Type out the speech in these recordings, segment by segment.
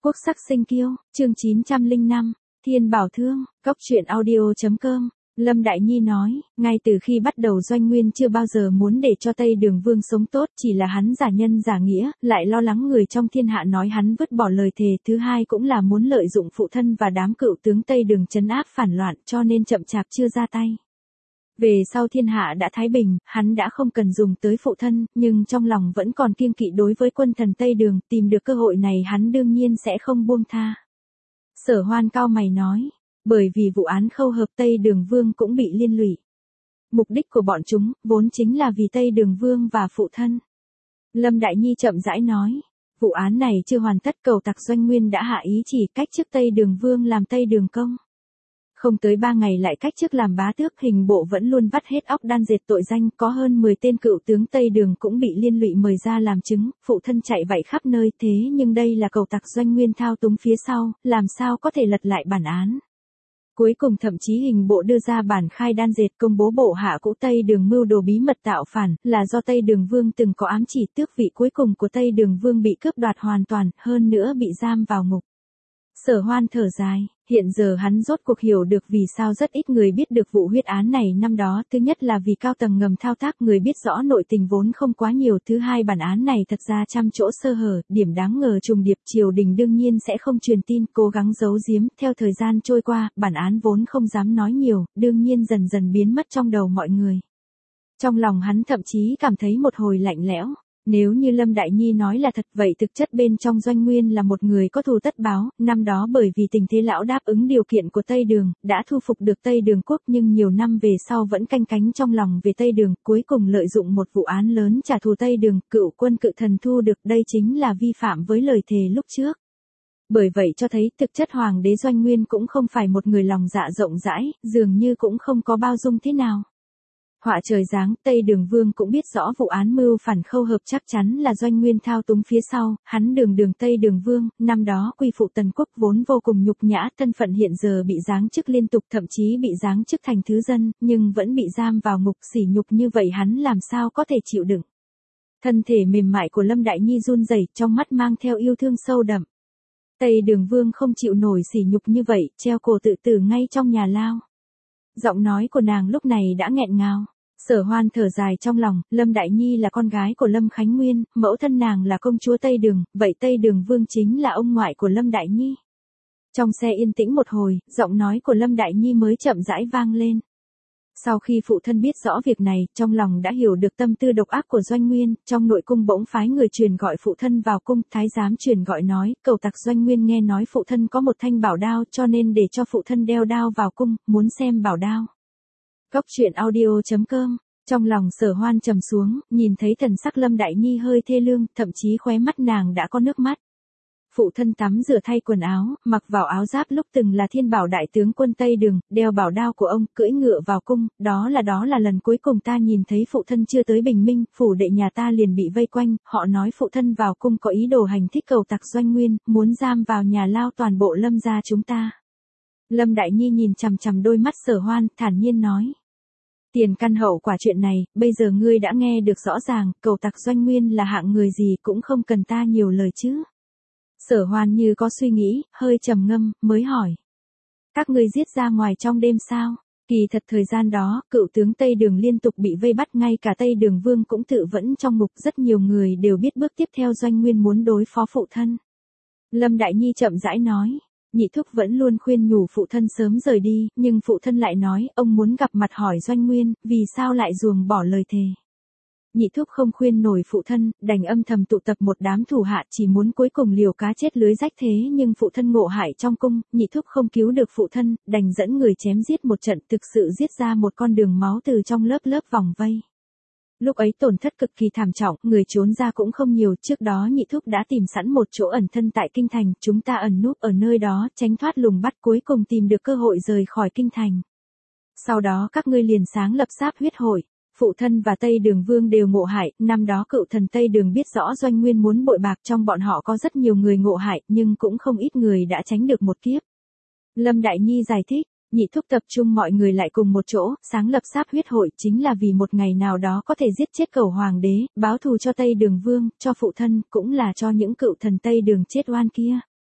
Quốc sắc sinh kiêu, chương 905, Thiên Bảo Thương, Cốc truyện audio.com. Lâm Đại Nhi nói, ngay từ khi bắt đầu Doanh Nguyên chưa bao giờ muốn để cho Tây Đường Vương sống tốt, chỉ là hắn giả nhân giả nghĩa, lại lo lắng người trong thiên hạ nói hắn vứt bỏ lời thề, thứ hai cũng là muốn lợi dụng phụ thân và đám cựu tướng Tây Đường trấn áp phản loạn, cho nên chậm chạp chưa ra tay. Về sau thiên hạ đã thái bình, hắn đã không cần dùng tới phụ thân, nhưng trong lòng vẫn còn kiêng kỵ đối với quân thần Tây Đường, tìm được cơ hội này hắn đương nhiên sẽ không buông tha. Sở Hoan cao mày nói, bởi vì vụ án Khâu Hợp Tây Đường Vương cũng bị liên lụy. Mục đích của bọn chúng, vốn chính là vì Tây Đường Vương và phụ thân. Lâm Đại Nhi chậm rãi nói, vụ án này chưa hoàn tất, cầu tặc Doanh Nguyên đã hạ ý chỉ cách chức Tây Đường Vương làm Tây Đường Công. Không tới 3 ngày lại cách chức làm bá tước, hình bộ vẫn luôn vắt hết óc đan dệt tội danh, có hơn 10 tên cựu tướng Tây Đường cũng bị liên lụy mời ra làm chứng, phụ thân chạy vạy khắp nơi, thế nhưng đây là cầu tặc Doanh Nguyên thao túng phía sau, làm sao có thể lật lại bản án. Cuối cùng thậm chí hình bộ đưa ra bản khai đan dệt công bố bộ hạ cũ Tây Đường mưu đồ bí mật tạo phản, là do Tây Đường Vương từng có ám chỉ, tước vị cuối cùng của Tây Đường Vương bị cướp đoạt hoàn toàn, hơn nữa bị giam vào ngục. Sở Hoan thở dài, hiện giờ hắn rốt cuộc hiểu được vì sao rất ít người biết được vụ huyết án này năm đó, thứ nhất là vì cao tầng ngầm thao tác, người biết rõ nội tình vốn không quá nhiều, thứ hai bản án này thật ra trăm chỗ sơ hở, điểm đáng ngờ trùng điệp, triều đình đương nhiên sẽ không truyền tin, cố gắng giấu giếm, theo thời gian trôi qua, bản án vốn không dám nói nhiều, đương nhiên dần dần biến mất trong đầu mọi người. Trong lòng hắn thậm chí cảm thấy một hồi lạnh lẽo. Nếu như Lâm Đại Nhi nói là thật, vậy thực chất bên trong Doanh Nguyên là một người có thù tất báo, năm đó bởi vì tình thế lão đáp ứng điều kiện của Tây Đường, đã thu phục được Tây Đường quốc, nhưng nhiều năm về sau vẫn canh cánh trong lòng về Tây Đường, cuối cùng lợi dụng một vụ án lớn trả thù Tây Đường, cựu quân cự thần thu được, đây chính là vi phạm với lời thề lúc trước. Bởi vậy cho thấy thực chất Hoàng đế Doanh Nguyên cũng không phải một người lòng dạ rộng rãi, dường như cũng không có bao dung thế nào. Họa trời giáng, Tây Đường Vương cũng biết rõ vụ án mưu phản Khâu Hợp chắc chắn là Doanh Nguyên thao túng phía sau, hắn đường Tây Đường Vương, năm đó quy phụ tần quốc vốn vô cùng nhục nhã, thân phận hiện giờ bị giáng chức liên tục, thậm chí bị giáng chức thành thứ dân, nhưng vẫn bị giam vào ngục, sỉ nhục như vậy hắn làm sao có thể chịu đựng. Thân thể mềm mại của Lâm Đại Nhi run rẩy, trong mắt mang theo yêu thương sâu đậm. Tây Đường Vương không chịu nổi sỉ nhục như vậy, treo cổ tự tử ngay trong nhà lao. Giọng nói của nàng lúc này đã nghẹn ngào. Sở Hoan thở dài trong lòng, Lâm Đại Nhi là con gái của Lâm Khánh Nguyên, mẫu thân nàng là công chúa Tây Đường, vậy Tây Đường Vương chính là ông ngoại của Lâm Đại Nhi. Trong xe yên tĩnh một hồi, giọng nói của Lâm Đại Nhi mới chậm rãi vang lên. Sau khi phụ thân biết rõ việc này, trong lòng đã hiểu được tâm tư độc ác của Doanh Nguyên, trong nội cung bỗng phái người truyền gọi phụ thân vào cung, thái giám truyền gọi nói, cầu tặc Doanh Nguyên nghe nói phụ thân có một thanh bảo đao, cho nên để cho phụ thân đeo đao vào cung, muốn xem bảo đao. Cốc truyện audio.com. Trong lòng Sở Hoan trầm xuống, nhìn thấy thần sắc Lâm Đại Nhi hơi thê lương, thậm chí khóe mắt nàng đã có nước mắt. Phụ thân tắm rửa thay quần áo, mặc vào áo giáp lúc từng là Thiên Bảo đại tướng quân Tây Đường, đeo bảo đao của ông, cưỡi ngựa vào cung, đó là lần cuối cùng ta nhìn thấy phụ thân chưa tới bình minh, phủ đệ nhà ta liền bị vây quanh, họ nói phụ thân vào cung có ý đồ hành thích cầu tặc Doanh Nguyên, muốn giam vào nhà lao toàn bộ Lâm gia chúng ta. Lâm Đại Nhi nhìn chằm chằm đôi mắt Sở Hoan, thản nhiên nói. Tiền căn hậu quả chuyện này, bây giờ ngươi đã nghe được rõ ràng, cầu tặc Doanh Nguyên là hạng người gì cũng không cần ta nhiều lời chứ. Sở Hoan như có suy nghĩ, hơi trầm ngâm, mới hỏi. Các ngươi giết ra ngoài trong đêm sao? Kỳ thật thời gian đó, cựu tướng Tây Đường liên tục bị vây bắt, ngay cả Tây Đường Vương cũng tự vẫn trong ngục, rất nhiều người đều biết bước tiếp theo Doanh Nguyên muốn đối phó phụ thân. Lâm Đại Nhi chậm rãi nói. Nhị thúc vẫn luôn khuyên nhủ phụ thân sớm rời đi, nhưng phụ thân lại nói, ông muốn gặp mặt hỏi Doanh Nguyên, vì sao lại ruồng bỏ lời thề. Nhị thúc không khuyên nổi phụ thân, đành âm thầm tụ tập một đám thủ hạ, chỉ muốn cuối cùng liều cá chết lưới rách, thế nhưng phụ thân ngộ hại trong cung, nhị thúc không cứu được phụ thân, đành dẫn người chém giết một trận, thực sự giết ra một con đường máu từ trong lớp vòng vây. Lúc ấy tổn thất cực kỳ thảm trọng, người trốn ra cũng không nhiều, trước đó nhị thúc đã tìm sẵn một chỗ ẩn thân tại kinh thành, chúng ta ẩn núp ở nơi đó, tránh thoát lùng bắt, cuối cùng tìm được cơ hội rời khỏi kinh thành. Sau đó các ngươi liền sáng lập Sáp huyết hội, phụ thân và Tây Đường Vương đều ngộ hại, năm đó cựu thần Tây Đường biết rõ Doanh Nguyên muốn bội bạc, trong bọn họ có rất nhiều người ngộ hại, nhưng cũng không ít người đã tránh được một kiếp. Lâm Đại Nhi giải thích. Nhị thúc tập trung mọi người lại cùng một chỗ, sáng lập Sáp huyết hội chính là vì một ngày nào đó có thể giết chết Cẩu Hoàng đế, báo thù cho Tây Đường Vương, cho phụ thân, cũng là cho những cựu thần Tây Đường chết oan kia.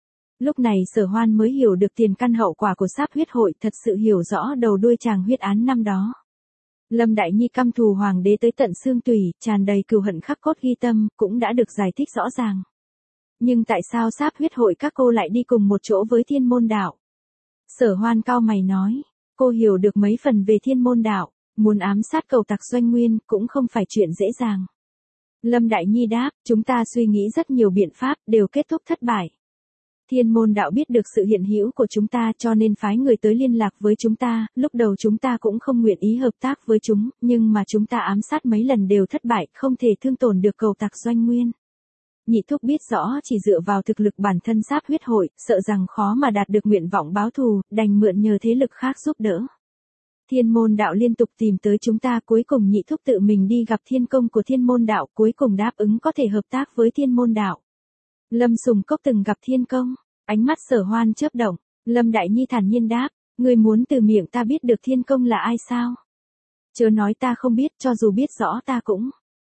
Lúc này Sở Hoan mới hiểu được tiền căn hậu quả của sáp huyết hội, thật sự hiểu rõ đầu đuôi chàng huyết án năm đó. Lâm Đại Nhi căm thù hoàng đế tới tận xương tủy, tràn đầy cừu hận khắc cốt ghi tâm, cũng đã được giải thích rõ ràng. Nhưng tại sao sáp huyết hội các cô lại đi cùng một chỗ với Thiên Môn Đạo? Sở Hoan cau mày nói, cô hiểu được mấy phần về Thiên Môn Đạo, muốn ám sát cầu tặc Doanh Nguyên cũng không phải chuyện dễ dàng. Lâm Đại Nhi đáp, chúng ta suy nghĩ rất nhiều biện pháp, đều kết thúc thất bại. Thiên Môn Đạo biết được sự hiện hữu của chúng ta cho nên phái người tới liên lạc với chúng ta, lúc đầu chúng ta cũng không nguyện ý hợp tác với chúng, nhưng mà chúng ta ám sát mấy lần đều thất bại, không thể thương tổn được cầu tặc Doanh Nguyên. Nhị thúc biết rõ chỉ dựa vào thực lực bản thân sáp huyết hội, sợ rằng khó mà đạt được nguyện vọng báo thù, đành mượn nhờ thế lực khác giúp đỡ. Thiên Môn Đạo liên tục tìm tới chúng ta, cuối cùng nhị thúc tự mình đi gặp thiên công của Thiên Môn Đạo, cuối cùng đáp ứng có thể hợp tác với Thiên Môn Đạo. Lâm Sùng Cốc từng gặp thiên công, ánh mắt Sở Hoan chớp động, Lâm Đại Nhi thản nhiên đáp, người muốn từ miệng ta biết được thiên công là ai sao? Chớ nói ta không biết, cho dù biết rõ ta cũng.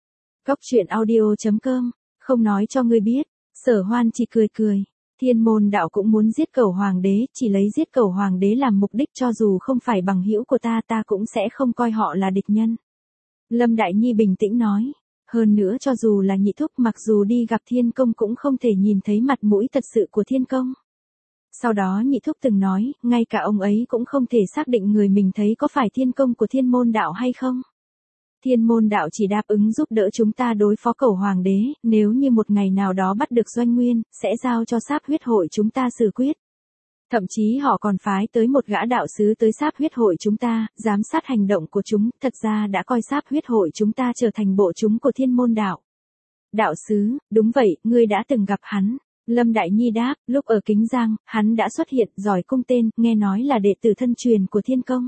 Cốc.audio.com, không nói cho ngươi biết. Sở Hoan chỉ cười cười. Thiên Môn Đạo cũng muốn giết Cẩu Hoàng đế, chỉ lấy giết Cẩu Hoàng đế làm mục đích, cho dù không phải bằng hữu của ta, ta cũng sẽ không coi họ là địch nhân. Lâm Đại Nhi bình tĩnh nói. Hơn nữa cho dù là nhị thúc, mặc dù đi gặp thiên công cũng không thể nhìn thấy mặt mũi thật sự của thiên công. Sau đó nhị thúc từng nói, ngay cả ông ấy cũng không thể xác định người mình thấy có phải thiên công của Thiên Môn Đạo hay không. Thiên Môn Đạo chỉ đáp ứng giúp đỡ chúng ta đối phó Cẩu Hoàng đế, nếu như một ngày nào đó bắt được Doanh Nguyên, sẽ giao cho sáp huyết hội chúng ta xử quyết. Thậm chí họ còn phái tới một gã đạo sứ tới sáp huyết hội chúng ta, giám sát hành động của chúng, thật ra đã coi sáp huyết hội chúng ta trở thành bộ chúng của Thiên Môn Đạo. Đạo sứ, đúng vậy, ngươi đã từng gặp hắn. Lâm Đại Nhi đáp, lúc ở Kính Giang, hắn đã xuất hiện, giỏi cung tên, nghe nói là đệ tử thân truyền của thiên công.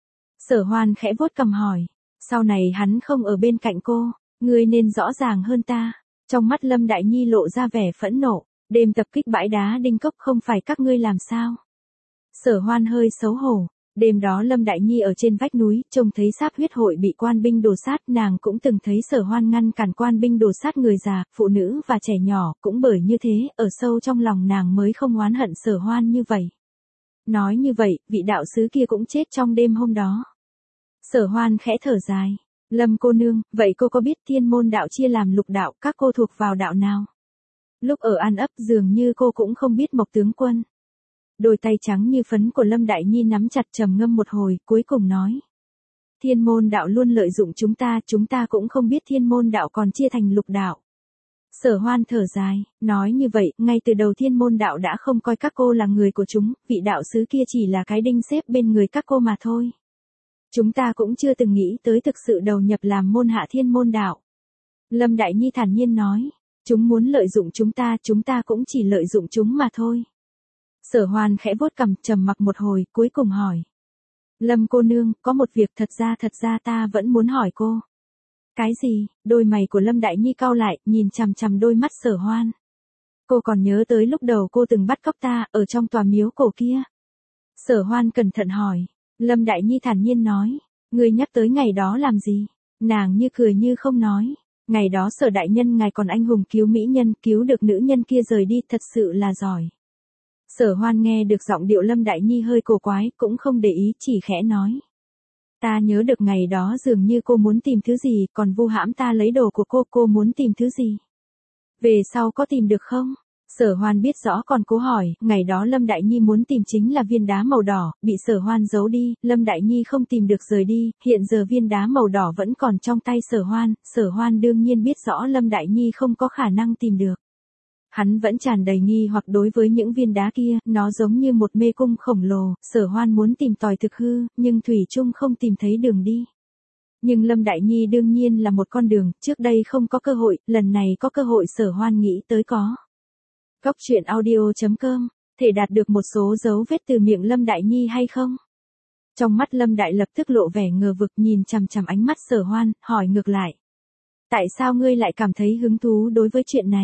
Sở Hoan khẽ vuốt cằm hỏi, sau này hắn không ở bên cạnh cô, ngươi nên rõ ràng hơn ta. Trong mắt Lâm Đại Nhi lộ ra vẻ phẫn nộ. Đêm tập kích bãi đá Đinh Cốc không phải các ngươi làm sao? Sở Hoan hơi xấu hổ. Đêm đó Lâm Đại Nhi ở trên vách núi, trông thấy sáp huyết hội bị quan binh đổ sát, nàng cũng từng thấy Sở Hoan ngăn cản quan binh đổ sát người già, phụ nữ và trẻ nhỏ, cũng bởi như thế, ở sâu trong lòng nàng mới không oán hận Sở Hoan như vậy. Nói như vậy, vị đạo sứ kia cũng chết trong đêm hôm đó. Sở Hoan khẽ thở dài. Lâm cô nương, vậy cô có biết Thiên Môn Đạo chia làm lục đạo, các cô thuộc vào đạo nào? Lúc ở An Ấp dường như cô cũng không biết Mộc tướng quân. Đôi tay trắng như phấn của Lâm Đại Nhi nắm chặt trầm ngâm một hồi, cuối cùng nói. Thiên Môn Đạo luôn lợi dụng chúng ta cũng không biết Thiên Môn Đạo còn chia thành lục đạo. Sở Hoan thở dài, nói như vậy, ngay từ đầu Thiên Môn Đạo đã không coi các cô là người của chúng, vị đạo sứ kia chỉ là cái đinh xếp bên người các cô mà thôi. Chúng ta cũng chưa từng nghĩ tới thực sự đầu nhập làm môn hạ Thiên Môn Đạo. Lâm Đại Nhi thản nhiên nói. Chúng muốn lợi dụng chúng ta cũng chỉ lợi dụng chúng mà thôi. Sở Hoan khẽ vuốt cằm, trầm mặc một hồi, cuối cùng hỏi. Lâm cô nương, có một việc thật ra ta vẫn muốn hỏi cô. Cái gì? Đôi mày của Lâm Đại Nhi cau lại, nhìn chằm chằm đôi mắt Sở Hoan. Cô còn nhớ tới lúc đầu cô từng bắt cóc ta, ở trong tòa miếu cổ kia. Sở Hoan cẩn thận hỏi. Lâm Đại Nhi thản nhiên nói. Ngươi nhắc tới ngày đó làm gì? Nàng như cười như không nói. Ngày đó Sở đại nhân ngài còn anh hùng cứu mỹ nhân, cứu được nữ nhân kia rời đi, thật sự là giỏi. Sở Hoan nghe được giọng điệu Lâm Đại Nhi hơi cổ quái, cũng không để ý, chỉ khẽ nói. Ta nhớ được ngày đó dường như cô muốn tìm thứ gì, còn vu hãm ta lấy đồ của cô muốn tìm thứ gì? Về sau có tìm được không? Sở Hoan biết rõ còn cố hỏi, ngày đó Lâm Đại Nhi muốn tìm chính là viên đá màu đỏ, bị Sở Hoan giấu đi, Lâm Đại Nhi không tìm được rời đi, hiện giờ viên đá màu đỏ vẫn còn trong tay Sở Hoan đương nhiên biết rõ Lâm Đại Nhi không có khả năng tìm được. Hắn vẫn tràn đầy nghi hoặc đối với những viên đá kia, nó giống như một mê cung khổng lồ, Sở Hoan muốn tìm tòi thực hư, nhưng thủy chung không tìm thấy đường đi. Nhưng Lâm Đại Nhi đương nhiên là một con đường, trước đây không có cơ hội, lần này có cơ hội Sở Hoan nghĩ tới có. Cốc.audio.com, thể đạt được một số dấu vết từ miệng Lâm Đại Nhi hay không? Trong mắt Lâm Đại lập tức lộ vẻ ngờ vực, nhìn chằm chằm ánh mắt Sở Hoan, hỏi ngược lại. Tại sao ngươi lại cảm thấy hứng thú đối với chuyện này?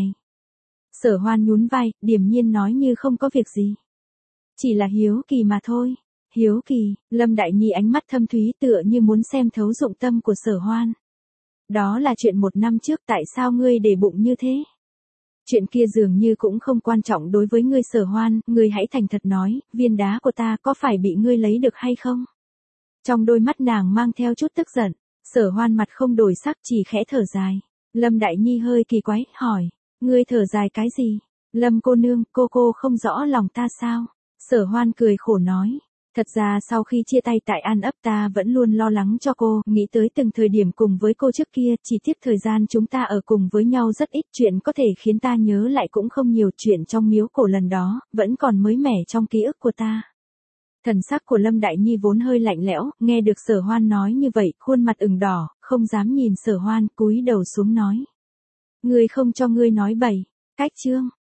Sở Hoan nhún vai, điềm nhiên nói như không có việc gì. Chỉ là hiếu kỳ mà thôi. Hiếu kỳ, Lâm Đại Nhi ánh mắt thâm thúy tựa như muốn xem thấu dụng tâm của Sở Hoan. Đó là chuyện 1 năm trước, tại sao ngươi để bụng như thế? Chuyện kia dường như cũng không quan trọng đối với ngươi Sở Hoan, ngươi hãy thành thật nói, viên đá của ta có phải bị ngươi lấy được hay không? Trong đôi mắt nàng mang theo chút tức giận, Sở Hoan mặt không đổi sắc chỉ khẽ thở dài. Lâm Đại Nhi hơi kỳ quái, hỏi, ngươi thở dài cái gì? Lâm cô nương, cô không rõ lòng ta sao? Sở Hoan cười khổ nói. Thật ra sau khi chia tay tại An Ấp ta vẫn luôn lo lắng cho cô, nghĩ tới từng thời điểm cùng với cô trước kia, chỉ tiếc thời gian chúng ta ở cùng với nhau rất ít, chuyện có thể khiến ta nhớ lại cũng không nhiều, chuyện trong miếu cổ lần đó, vẫn còn mới mẻ trong ký ức của ta. Thần sắc của Lâm Đại Nhi vốn hơi lạnh lẽo, nghe được Sở Hoan nói như vậy, khuôn mặt ửng đỏ, không dám nhìn Sở Hoan, cúi đầu xuống nói. Ngươi không cho ngươi nói bậy, cách chương.